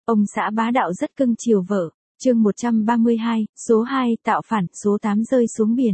Ông xã bá đạo rất cưng chiều vợ. Chương 132, số 2, tạo phản, số 8 rơi xuống biển.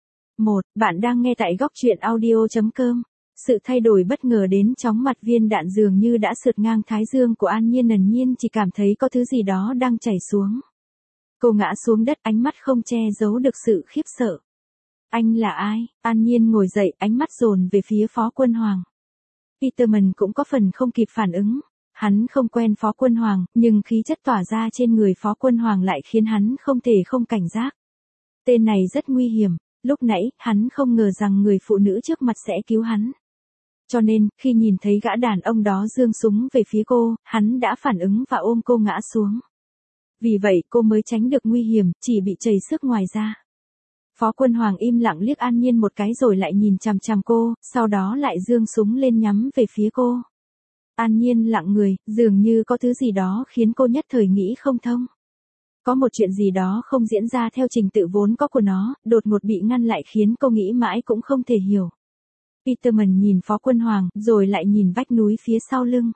1. Bạn đang nghe tại góc truyện audio.com. Sự thay đổi bất ngờ đến chóng mặt viên đạn dường như đã sượt ngang thái dương của An Nhiên. Ẩn nhiên chỉ cảm thấy có thứ gì đó đang chảy xuống. Cô ngã xuống đất, ánh mắt không che giấu được sự khiếp sợ. Anh là ai? An Nhiên ngồi dậy, ánh mắt dồn về phía Phó Quân Hoàng. Peterman cũng có phần không kịp phản ứng. Hắn không quen Phó Quân Hoàng, nhưng khí chất tỏa ra trên người Phó Quân Hoàng lại khiến hắn không thể không cảnh giác. Tên này rất nguy hiểm, lúc nãy, hắn không ngờ rằng người phụ nữ trước mặt sẽ cứu hắn. Cho nên, khi nhìn thấy gã đàn ông đó giương súng về phía cô, hắn đã phản ứng và ôm cô ngã xuống. Vì vậy cô mới tránh được nguy hiểm, chỉ bị trầy xước ngoài da. Phó Quân Hoàng im lặng liếc An Nhiên một cái rồi lại nhìn chằm chằm cô, sau đó lại giương súng lên nhắm về phía cô. An Nhiên lặng người, dường như có thứ gì đó khiến cô nhất thời nghĩ không thông. Có một chuyện gì đó không diễn ra theo trình tự vốn có của nó, đột ngột bị ngăn lại khiến cô nghĩ mãi cũng không thể hiểu. Peterman nhìn Phó Quân Hoàng, rồi lại nhìn vách núi phía sau lưng.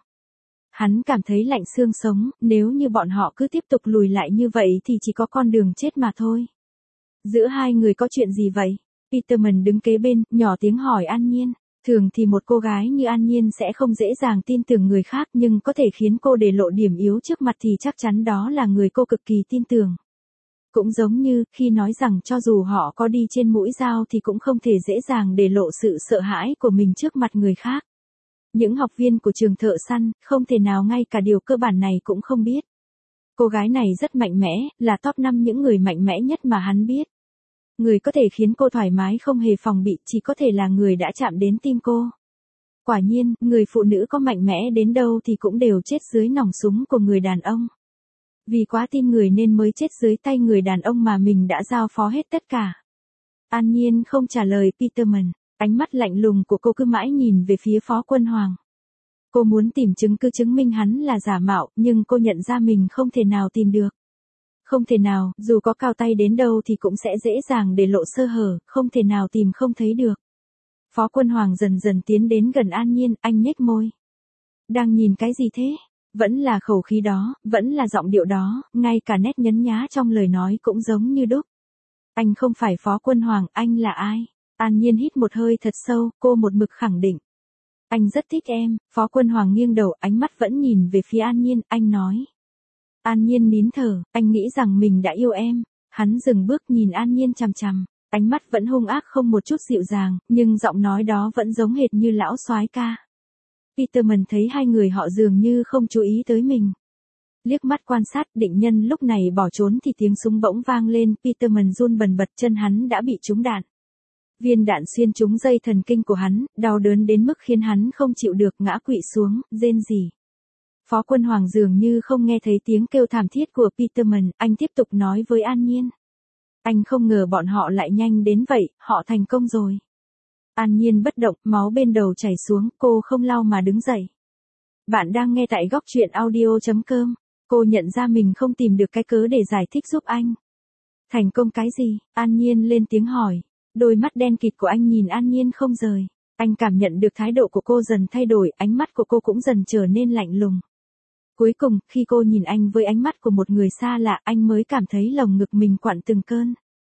Hắn cảm thấy lạnh xương sống, nếu như bọn họ cứ tiếp tục lùi lại như vậy thì chỉ có con đường chết mà thôi. Giữa hai người có chuyện gì vậy? Peterman đứng kế bên, nhỏ tiếng hỏi An Nhiên. Thường thì một cô gái như An Nhiên sẽ không dễ dàng tin tưởng người khác, nhưng có thể khiến cô để lộ điểm yếu trước mặt thì chắc chắn đó là người cô cực kỳ tin tưởng. Cũng giống như, khi nói rằng cho dù họ có đi trên mũi dao thì cũng không thể dễ dàng để lộ sự sợ hãi của mình trước mặt người khác. Những học viên của trường thợ săn, không thể nào ngay cả điều cơ bản này cũng không biết. Cô gái này rất mạnh mẽ, là top 5 những người mạnh mẽ nhất mà hắn biết. Người có thể khiến cô thoải mái không hề phòng bị chỉ có thể là người đã chạm đến tim cô. Quả nhiên, người phụ nữ có mạnh mẽ đến đâu thì cũng đều chết dưới nòng súng của người đàn ông. Vì quá tin người nên mới chết dưới tay người đàn ông mà mình đã giao phó hết tất cả. An Nhiên không trả lời Peterman, ánh mắt lạnh lùng của cô cứ mãi nhìn về phía Phó Quân Hoàng. Cô muốn tìm chứng cứ chứng minh hắn là giả mạo, nhưng cô nhận ra mình không thể nào tìm được. Không thể nào, dù có cao tay đến đâu thì cũng sẽ dễ dàng để lộ sơ hở, không thể nào tìm không thấy được. Phó Quân Hoàng dần dần tiến đến gần An Nhiên, anh nhếch môi. Đang nhìn cái gì thế? Vẫn là khẩu khí đó, vẫn là giọng điệu đó, ngay cả nét nhấn nhá trong lời nói cũng giống như đúc. Anh không phải Phó Quân Hoàng, anh là ai? An Nhiên hít một hơi thật sâu, cô một mực khẳng định. Anh rất thích em. Phó Quân Hoàng nghiêng đầu, ánh mắt vẫn nhìn về phía An Nhiên, anh nói. An Nhiên nín thở, anh nghĩ rằng mình đã yêu em. Hắn dừng bước nhìn An Nhiên chằm chằm, ánh mắt vẫn hung ác không một chút dịu dàng, nhưng giọng nói đó vẫn giống hệt như lão soái ca. Peterman thấy hai người họ dường như không chú ý tới mình. Liếc mắt quan sát, định nhân lúc này bỏ trốn thì tiếng súng bỗng vang lên, Peterman run bần bật, chân hắn đã bị trúng đạn. Viên đạn xuyên trúng dây thần kinh của hắn, đau đớn đến mức khiến hắn không chịu được ngã quỵ xuống, rên rỉ. Phó Quân Hoàng dường như không nghe thấy tiếng kêu thảm thiết của Peterman, anh tiếp tục nói với An Nhiên. Anh không ngờ bọn họ lại nhanh đến vậy, họ thành công rồi. An Nhiên bất động, máu bên đầu chảy xuống, cô không lau mà đứng dậy. Bạn đang nghe tại góc truyện audio.com. Cô nhận ra mình không tìm được cái cớ để giải thích giúp anh. Thành công cái gì? An Nhiên lên tiếng hỏi. Đôi mắt đen kịt của anh nhìn An Nhiên không rời. Anh cảm nhận được thái độ của cô dần thay đổi, ánh mắt của cô cũng dần trở nên lạnh lùng. Cuối cùng, khi cô nhìn anh với ánh mắt của một người xa lạ, anh mới cảm thấy lồng ngực mình quặn từng cơn.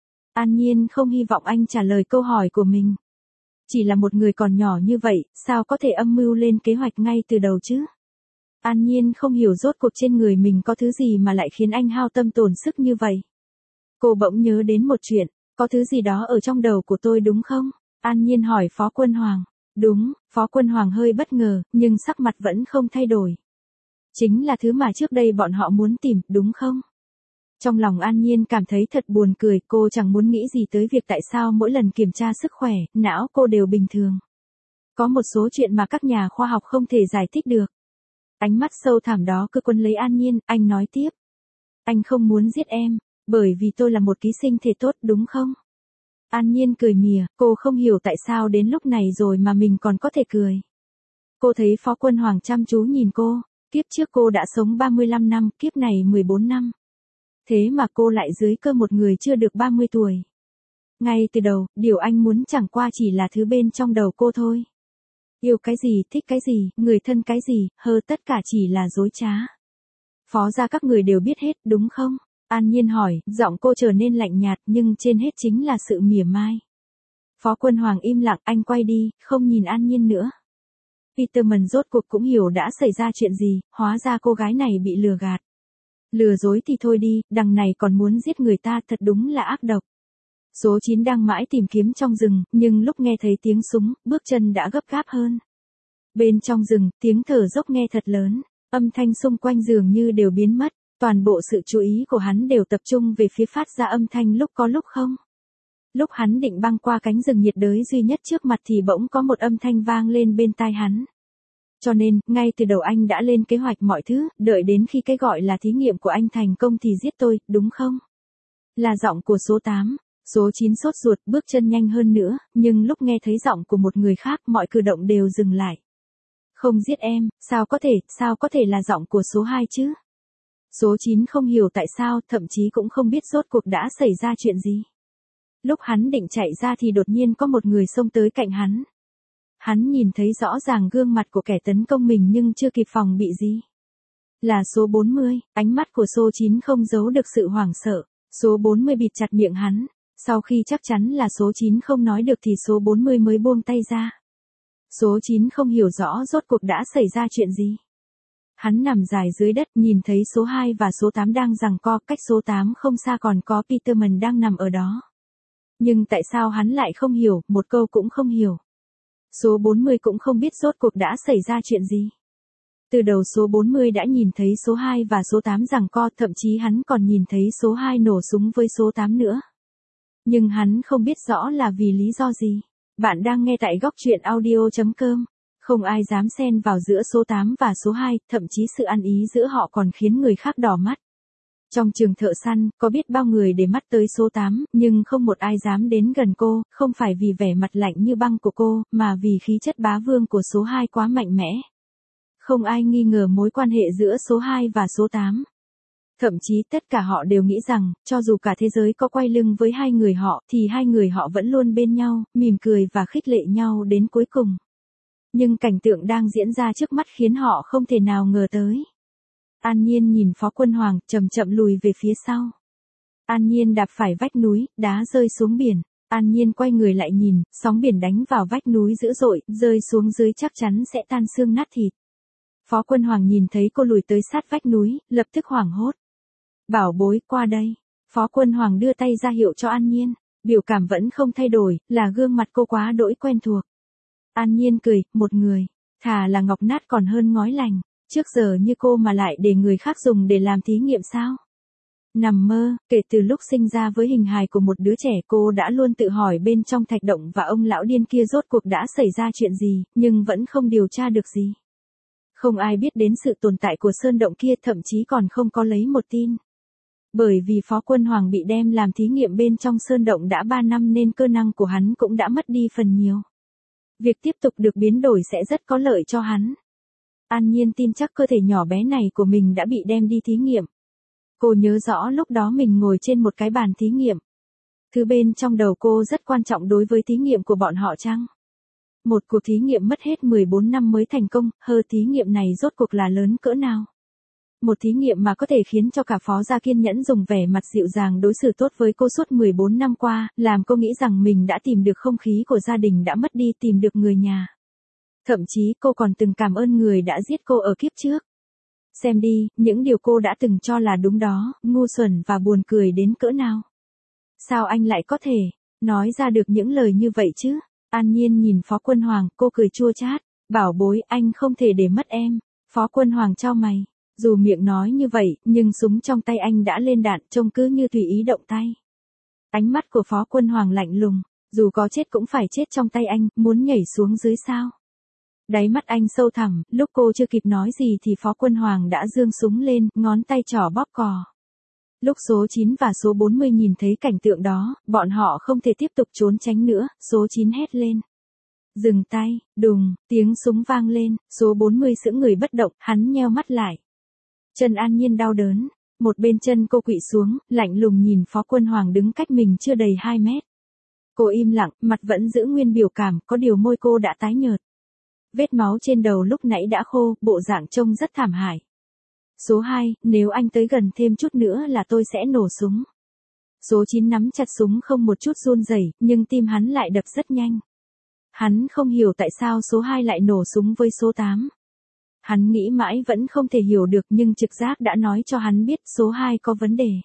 An Nhiên không hy vọng anh trả lời câu hỏi của mình. Chỉ là một người còn nhỏ như vậy, sao có thể âm mưu lên kế hoạch ngay từ đầu chứ? An Nhiên không hiểu rốt cuộc trên người mình có thứ gì mà lại khiến anh hao tâm tổn sức như vậy. Cô bỗng nhớ đến một chuyện, có thứ gì đó ở trong đầu của tôi đúng không? An Nhiên hỏi Phó Quân Hoàng. Đúng, Phó Quân Hoàng hơi bất ngờ, nhưng sắc mặt vẫn không thay đổi. Chính là thứ mà trước đây bọn họ muốn tìm, đúng không? Trong lòng An Nhiên cảm thấy thật buồn cười, cô chẳng muốn nghĩ gì tới việc tại sao mỗi lần kiểm tra sức khỏe, não cô đều bình thường. Có một số chuyện mà các nhà khoa học không thể giải thích được. Ánh mắt sâu thẳm đó cứ quấn lấy An Nhiên, anh nói tiếp. Anh không muốn giết em, bởi vì tôi là một ký sinh thể tốt đúng không? An Nhiên cười mỉa, cô không hiểu tại sao đến lúc này rồi mà mình còn có thể cười. Cô thấy Phó Quân Hoàng chăm chú nhìn cô, kiếp trước cô đã sống 35 năm, kiếp này 14 năm. Thế mà cô lại dưới cơ một người chưa được 30 tuổi. Ngay từ đầu, điều anh muốn chẳng qua chỉ là thứ bên trong đầu cô thôi. Yêu cái gì, thích cái gì, người thân cái gì, tất cả chỉ là dối trá. Phó gia các người đều biết hết, đúng không? An Nhiên hỏi, giọng cô trở nên lạnh nhạt nhưng trên hết chính là sự mỉa mai. Phó Quân Hoàng im lặng, anh quay đi, không nhìn An Nhiên nữa. Peterman rốt cuộc cũng hiểu đã xảy ra chuyện gì, hóa ra cô gái này bị lừa gạt. Lừa dối thì thôi đi, đằng này còn muốn giết người ta, thật đúng là ác độc. Số 9 đang mãi tìm kiếm trong rừng, nhưng lúc nghe thấy tiếng súng, bước chân đã gấp gáp hơn. Bên trong rừng, tiếng thở dốc nghe thật lớn, âm thanh xung quanh dường như đều biến mất, toàn bộ sự chú ý của hắn đều tập trung về phía phát ra âm thanh lúc có lúc không. Lúc hắn định băng qua cánh rừng nhiệt đới duy nhất trước mặt thì bỗng có một âm thanh vang lên bên tai hắn. Cho nên, ngay từ đầu anh đã lên kế hoạch mọi thứ, đợi đến khi cái gọi là thí nghiệm của anh thành công thì giết tôi, đúng không? Là giọng của số 8. Số 9 sốt ruột, bước chân nhanh hơn nữa, nhưng lúc nghe thấy giọng của một người khác mọi cử động đều dừng lại. Không giết em, sao có thể là giọng của số 2 chứ? Số 9 không hiểu tại sao, thậm chí cũng không biết rốt cuộc đã xảy ra chuyện gì. Lúc hắn định chạy ra thì đột nhiên có một người xông tới cạnh hắn. Hắn nhìn thấy rõ ràng gương mặt của kẻ tấn công mình nhưng chưa kịp phòng bị gì. Là số 40, ánh mắt của số 9 không giấu được sự hoảng sợ. Số 40 bịt chặt miệng hắn. Sau khi chắc chắn là số 9 không nói được thì số 40 mới buông tay ra. Số 9 không hiểu rõ rốt cuộc đã xảy ra chuyện gì. Hắn nằm dài dưới đất nhìn thấy số 2 và số 8 đang giằng co, cách số 8 không xa còn có Peterman đang nằm ở đó. Nhưng tại sao hắn lại không hiểu, một câu cũng không hiểu. Số 40 cũng không biết rốt cuộc đã xảy ra chuyện gì. Từ đầu số 40 đã nhìn thấy số 2 và số 8 giằng co, thậm chí hắn còn nhìn thấy số 2 nổ súng với số 8 nữa. Nhưng hắn không biết rõ là vì lý do gì. Bạn đang nghe tại góc truyện audio.com. Không ai dám xen vào giữa số 8 và số 2, thậm chí sự ăn ý giữa họ còn khiến người khác đỏ mắt. Trong trường thợ săn, có biết bao người để mắt tới số 8, nhưng không một ai dám đến gần cô, không phải vì vẻ mặt lạnh như băng của cô, mà vì khí chất bá vương của số 2 quá mạnh mẽ. Không ai nghi ngờ mối quan hệ giữa số 2 và số 8. Thậm chí tất cả họ đều nghĩ rằng, cho dù cả thế giới có quay lưng với hai người họ, thì hai người họ vẫn luôn bên nhau, mỉm cười và khích lệ nhau đến cuối cùng. Nhưng cảnh tượng đang diễn ra trước mắt khiến họ không thể nào ngờ tới. An Nhiên nhìn Phó Quân Hoàng, chậm chậm lùi về phía sau. An Nhiên đạp phải vách núi, đá rơi xuống biển. An Nhiên quay người lại nhìn, sóng biển đánh vào vách núi dữ dội, rơi xuống dưới chắc chắn sẽ tan xương nát thịt. Phó Quân Hoàng nhìn thấy cô lùi tới sát vách núi, lập tức hoảng hốt. Bảo bối, qua đây. Phó Quân Hoàng đưa tay ra hiệu cho An Nhiên, biểu cảm vẫn không thay đổi, là gương mặt cô quá đỗi quen thuộc. An Nhiên cười, một người, thà là ngọc nát còn hơn ngói lành, trước giờ như cô mà lại để người khác dùng để làm thí nghiệm sao? Nằm mơ, kể từ lúc sinh ra với hình hài của một đứa trẻ cô đã luôn tự hỏi bên trong thạch động và ông lão điên kia rốt cuộc đã xảy ra chuyện gì, nhưng vẫn không điều tra được gì. Không ai biết đến sự tồn tại của sơn động kia, thậm chí còn không có lấy một tin. Bởi vì Phó Quân Hoàng bị đem làm thí nghiệm bên trong sơn động đã 3 năm nên cơ năng của hắn cũng đã mất đi phần nhiều. Việc tiếp tục được biến đổi sẽ rất có lợi cho hắn. An Nhiên tin chắc cơ thể nhỏ bé này của mình đã bị đem đi thí nghiệm. Cô nhớ rõ lúc đó mình ngồi trên một cái bàn thí nghiệm. Thứ bên trong đầu cô rất quan trọng đối với thí nghiệm của bọn họ chăng? Một cuộc thí nghiệm mất hết 14 năm mới thành công, thí nghiệm này rốt cuộc là lớn cỡ nào? Một thí nghiệm mà có thể khiến cho cả Phó gia kiên nhẫn dùng vẻ mặt dịu dàng đối xử tốt với cô suốt 14 năm qua, làm cô nghĩ rằng mình đã tìm được không khí của gia đình đã mất đi, tìm được người nhà. Thậm chí cô còn từng cảm ơn người đã giết cô ở kiếp trước. Xem đi, những điều cô đã từng cho là đúng đó, ngu xuẩn và buồn cười đến cỡ nào. Sao anh lại có thể nói ra được những lời như vậy chứ? An Nhiên nhìn Phó Quân Hoàng, cô cười chua chát, bảo bối, anh không thể để mất em. Phó Quân Hoàng chau mày, dù miệng nói như vậy, nhưng súng trong tay anh đã lên đạn, trông cứ như tùy ý động tay. Ánh mắt của Phó Quân Hoàng lạnh lùng, dù có chết cũng phải chết trong tay anh, muốn nhảy xuống dưới sao? Đáy mắt anh sâu thẳm, lúc cô chưa kịp nói gì thì Phó Quân Hoàng đã giương súng lên, ngón tay trỏ bóp cò. Lúc số 9 và số 40 nhìn thấy cảnh tượng đó, bọn họ không thể tiếp tục trốn tránh nữa, số 9 hét lên. Dừng tay, đùng, tiếng súng vang lên, số 40 sững người bất động, hắn nheo mắt lại. Chân An Nhiên đau đớn, một bên chân cô quỵ xuống, lạnh lùng nhìn Phó Quân Hoàng đứng cách mình chưa đầy 2 mét. Cô im lặng, mặt vẫn giữ nguyên biểu cảm, có điều môi cô đã tái nhợt. Vết máu trên đầu lúc nãy đã khô, bộ dạng trông rất thảm hại. Số 2, nếu anh tới gần thêm chút nữa là tôi sẽ nổ súng. Số 9 nắm chặt súng không một chút run rẩy, nhưng tim hắn lại đập rất nhanh. Hắn không hiểu tại sao số 2 lại nổ súng với số 8. Hắn nghĩ mãi vẫn không thể hiểu được nhưng trực giác đã nói cho hắn biết số 2 có vấn đề.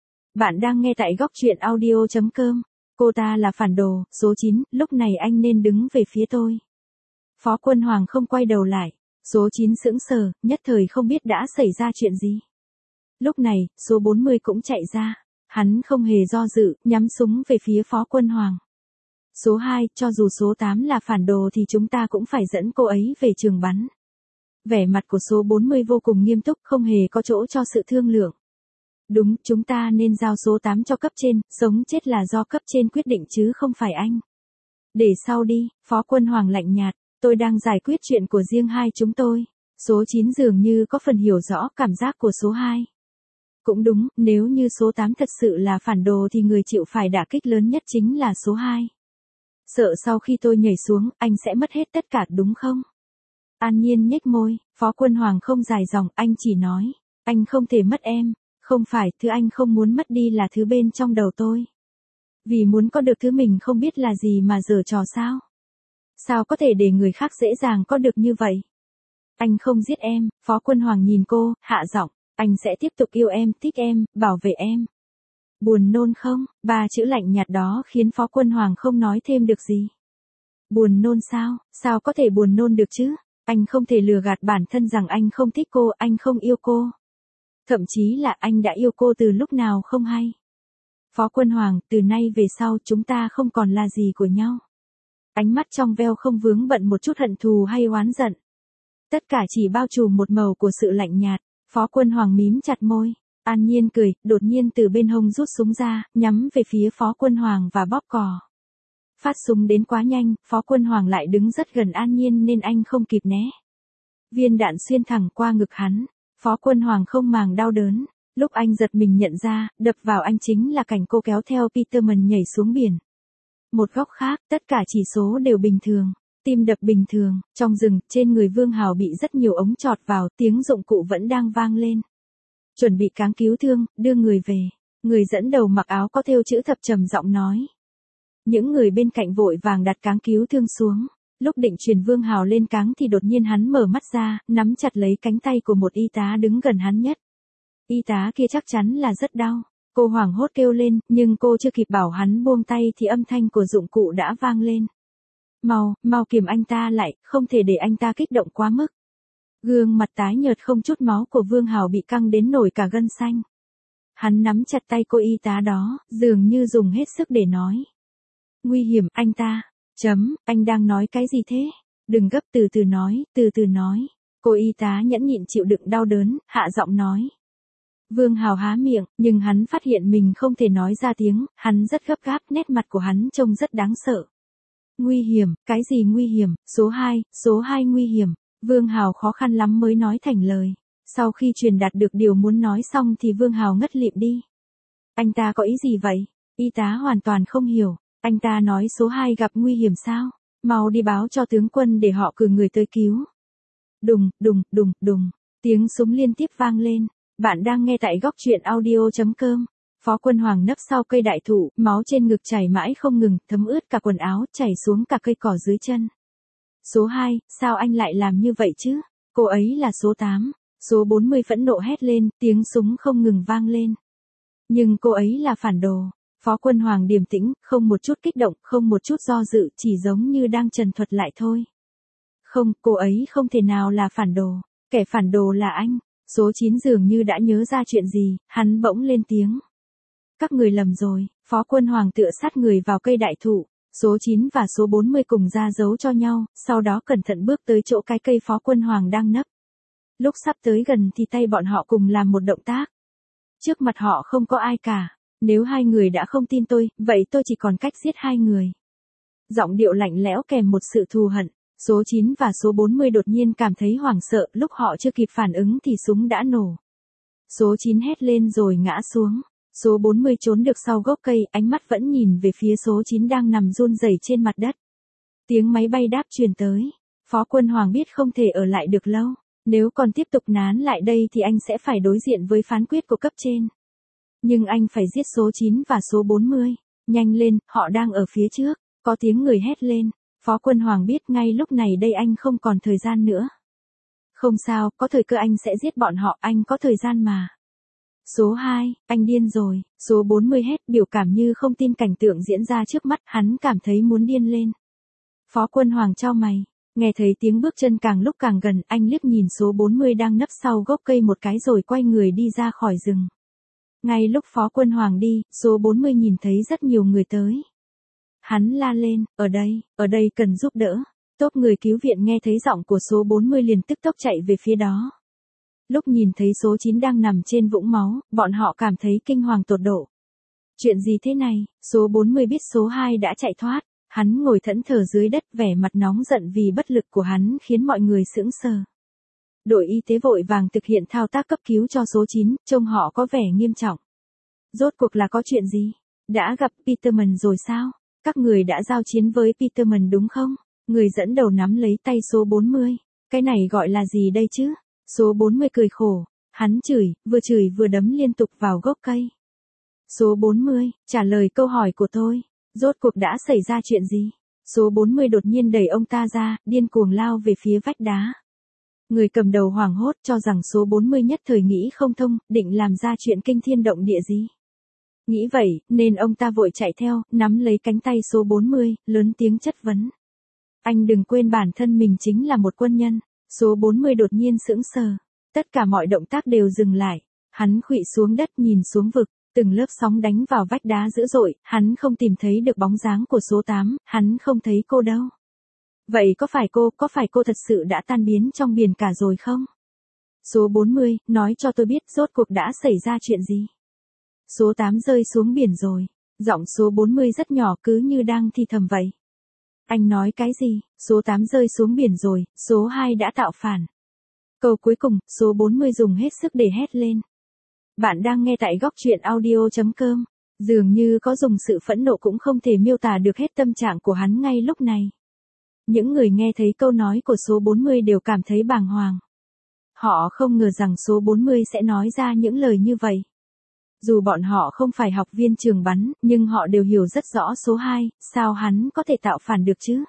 Bạn đang nghe tại góc truyện audio.com. Cô ta là phản đồ, số 9, lúc này anh nên đứng về phía tôi. Phó Quân Hoàng không quay đầu lại. Số 9 sững sờ, nhất thời không biết đã xảy ra chuyện gì. Lúc này, số 40 cũng chạy ra. Hắn không hề do dự, nhắm súng về phía Phó Quân Hoàng. Số 2, cho dù số 8 là phản đồ thì chúng ta cũng phải dẫn cô ấy về trường bắn. Vẻ mặt của số 40 vô cùng nghiêm túc, không hề có chỗ cho sự thương lượng. Đúng, chúng ta nên giao số 8 cho cấp trên, sống chết là do cấp trên quyết định chứ không phải anh. Để sau đi, Phó Quân Hoàng lạnh nhạt, tôi đang giải quyết chuyện của riêng hai chúng tôi. Số 9 dường như có phần hiểu rõ cảm giác của số 2. Cũng đúng, nếu như số 8 thật sự là phản đồ thì người chịu phải đả kích lớn nhất chính là số 2. Sợ sau khi tôi nhảy xuống, anh sẽ mất hết tất cả đúng không? An Nhiên nhếch môi, Phó Quân Hoàng không dài dòng, anh chỉ nói, anh không thể mất em, không phải, thứ anh không muốn mất đi là thứ bên trong đầu tôi. Vì muốn có được thứ mình không biết là gì mà giở trò sao? Sao có thể để người khác dễ dàng có được như vậy? Anh không giết em, Phó Quân Hoàng nhìn cô, hạ giọng, anh sẽ tiếp tục yêu em, thích em, bảo vệ em. Buồn nôn không? Ba chữ lạnh nhạt đó khiến Phó Quân Hoàng không nói thêm được gì. Buồn nôn sao? Sao có thể buồn nôn được chứ? Anh không thể lừa gạt bản thân rằng anh không thích cô, anh không yêu cô. Thậm chí là anh đã yêu cô từ lúc nào không hay. Phó Quân Hoàng, từ nay về sau chúng ta không còn là gì của nhau. Ánh mắt trong veo không vướng bận một chút hận thù hay oán giận. Tất cả chỉ bao trùm một màu của sự lạnh nhạt. Phó Quân Hoàng mím chặt môi. An Nhiên cười, đột nhiên từ bên hông rút súng ra, nhắm về phía Phó Quân Hoàng và bóp cò. Phát súng đến quá nhanh, Phó Quân Hoàng lại đứng rất gần An Nhiên nên anh không kịp né. Viên đạn xuyên thẳng qua ngực hắn. Phó Quân Hoàng không màng đau đớn. Lúc anh giật mình nhận ra, đập vào anh chính là cảnh cô kéo theo Peterman nhảy xuống biển. Một góc khác, tất cả chỉ số đều bình thường. Tim đập bình thường, trong rừng, trên người Vương Hào bị rất nhiều ống chọt vào, tiếng dụng cụ vẫn đang vang lên. Chuẩn bị cáng cứu thương, đưa người về. Người dẫn đầu mặc áo có thêu chữ thập trầm giọng nói. Những người bên cạnh vội vàng đặt cáng cứu thương xuống. Lúc định truyền Vương Hào lên cáng thì đột nhiên hắn mở mắt ra, nắm chặt lấy cánh tay của một y tá đứng gần hắn nhất. Y tá kia chắc chắn là rất đau. Cô hoảng hốt kêu lên, nhưng cô chưa kịp bảo hắn buông tay thì âm thanh của dụng cụ đã vang lên. Mau kìm anh ta lại, không thể để anh ta kích động quá mức. Gương mặt tái nhợt không chút máu của Vương Hào bị căng đến nổi cả gân xanh. Hắn nắm chặt tay cô y tá đó, dường như dùng hết sức để nói. Nguy hiểm, anh ta. Anh đang nói cái gì thế? Đừng gấp, từ từ nói. Cô y tá nhẫn nhịn chịu đựng đau đớn, hạ giọng nói. Vương Hào há miệng, nhưng hắn phát hiện mình không thể nói ra tiếng, hắn rất gấp gáp, nét mặt của hắn trông rất đáng sợ. Nguy hiểm, cái gì nguy hiểm? Số 2 nguy hiểm. Vương Hào khó khăn lắm mới nói thành lời. Sau khi truyền đạt được điều muốn nói xong thì Vương Hào ngất lịm đi. Anh ta có ý gì vậy? Y tá hoàn toàn không hiểu. Anh ta nói số 2 gặp nguy hiểm sao? Mau đi báo cho tướng quân để họ cử người tới cứu. Đùng. Tiếng súng liên tiếp vang lên. Bạn đang nghe tại góc truyện audio.com. Phó Quân Hoàng nấp sau cây đại thụ, máu trên ngực chảy mãi không ngừng, thấm ướt cả quần áo, chảy xuống cả cây cỏ dưới chân. Số 2, sao anh lại làm như vậy chứ? Cô ấy là số 8. Số 40 phẫn nộ hét lên, tiếng súng không ngừng vang lên. Nhưng cô ấy là phản đồ. Phó Quân Hoàng điềm tĩnh, không một chút kích động, không một chút do dự, chỉ giống như đang trần thuật lại thôi. Không, cô ấy không thể nào là phản đồ. Kẻ phản đồ là anh. Số 9 dường như đã nhớ ra chuyện gì, hắn bỗng lên tiếng. Các người lầm rồi. Phó Quân Hoàng tựa sát người vào cây đại thụ. Số 9 và số 40 cùng ra dấu cho nhau, sau đó cẩn thận bước tới chỗ cái cây Phó Quân Hoàng đang nấp. Lúc sắp tới gần thì tay bọn họ cùng làm một động tác. Trước mặt họ không có ai cả. Nếu hai người đã không tin tôi, vậy tôi chỉ còn cách giết hai người. Giọng điệu lạnh lẽo kèm một sự thù hận. Số 9 và số 40 đột nhiên cảm thấy hoảng sợ, lúc họ chưa kịp phản ứng thì súng đã nổ. Số 9 hét lên rồi ngã xuống. Số 40 trốn được sau gốc cây, ánh mắt vẫn nhìn về phía số 9 đang nằm run rẩy trên mặt đất. Tiếng máy bay đáp truyền tới. Phó Quân Hoàng biết không thể ở lại được lâu. Nếu còn tiếp tục nán lại đây thì anh sẽ phải đối diện với phán quyết của cấp trên. Nhưng anh phải giết số 9 và số 40. Nhanh lên, họ đang ở phía trước. Có tiếng người hét lên. Phó Quân Hoàng biết ngay lúc này đây anh không còn thời gian nữa. Không sao, có thời cơ anh sẽ giết bọn họ, anh có thời gian mà. Số 2, anh điên rồi. Số 40 hét, biểu cảm như không tin cảnh tượng diễn ra trước mắt, hắn cảm thấy muốn điên lên. Phó Quân Hoàng chau mày. Nghe thấy tiếng bước chân càng lúc càng gần, anh liếc nhìn số 40 đang nấp sau gốc cây một cái rồi quay người đi ra khỏi rừng. Ngay lúc Phó Quân Hoàng đi, số 40 nhìn thấy rất nhiều người tới. Hắn la lên, ở đây cần giúp đỡ. Tốp người cứu viện nghe thấy giọng của số 40 liền tức tốc chạy về phía đó. Lúc nhìn thấy số 9 đang nằm trên vũng máu, bọn họ cảm thấy kinh hoàng tột độ. Chuyện gì thế này? Số 40 biết số 2 đã chạy thoát. Hắn ngồi thẫn thờ dưới đất, vẻ mặt nóng giận vì bất lực của hắn khiến mọi người sững sờ. Đội y tế vội vàng thực hiện thao tác cấp cứu cho số 9, trông họ có vẻ nghiêm trọng. Rốt cuộc là có chuyện gì? Đã gặp Peterman rồi sao? Các người đã giao chiến với Peterman đúng không? Người dẫn đầu nắm lấy tay số 40. Cái này gọi là gì đây chứ? Số 40 cười khổ. Hắn chửi vừa đấm liên tục vào gốc cây. Số 40, trả lời câu hỏi của tôi. Rốt cuộc đã xảy ra chuyện gì? Số 40 đột nhiên đẩy ông ta ra, điên cuồng lao về phía vách đá. Người cầm đầu hoảng hốt cho rằng số 40 nhất thời nghĩ không thông, định làm ra chuyện kinh thiên động địa gì. Nghĩ vậy, nên ông ta vội chạy theo, nắm lấy cánh tay số 40, lớn tiếng chất vấn. Anh đừng quên bản thân mình chính là một quân nhân. Số 40 đột nhiên sững sờ. Tất cả mọi động tác đều dừng lại. Hắn khuỵu xuống đất nhìn xuống vực. Từng lớp sóng đánh vào vách đá dữ dội, hắn không tìm thấy được bóng dáng của số 8, hắn không thấy cô đâu. Vậy có phải cô thật sự đã tan biến trong biển cả rồi không? Số 40, nói cho tôi biết rốt cuộc đã xảy ra chuyện gì. Số 8 rơi xuống biển rồi. Giọng số 40 rất nhỏ cứ như đang thì thầm vậy. Anh nói cái gì? Số 8 rơi xuống biển rồi, số 2 đã tạo phản. Câu cuối cùng, số 40 dùng hết sức để hét lên. Bạn đang nghe tại góc truyện audio.com. Dường như có dùng sự phẫn nộ cũng không thể miêu tả được hết tâm trạng của hắn ngay lúc này. Những người nghe thấy câu nói của số 40 đều cảm thấy bàng hoàng. Họ không ngờ rằng số 40 sẽ nói ra những lời như vậy. Dù bọn họ không phải học viên trường bắn, nhưng họ đều hiểu rất rõ số 2, sao hắn có thể tạo phản được chứ?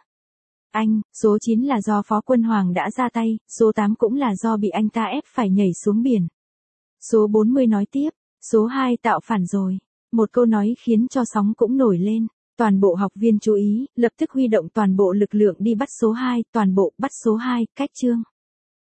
Số 9 là do Phó Quân Hoàng đã ra tay, số 8 cũng là do bị anh ta ép phải nhảy xuống biển. Số 40 nói tiếp, số 2 tạo phản rồi. Một câu nói khiến cho sóng cũng nổi lên. Toàn bộ học viên chú ý, lập tức huy động toàn bộ lực lượng đi bắt số 2, toàn bộ bắt số 2, cách chương.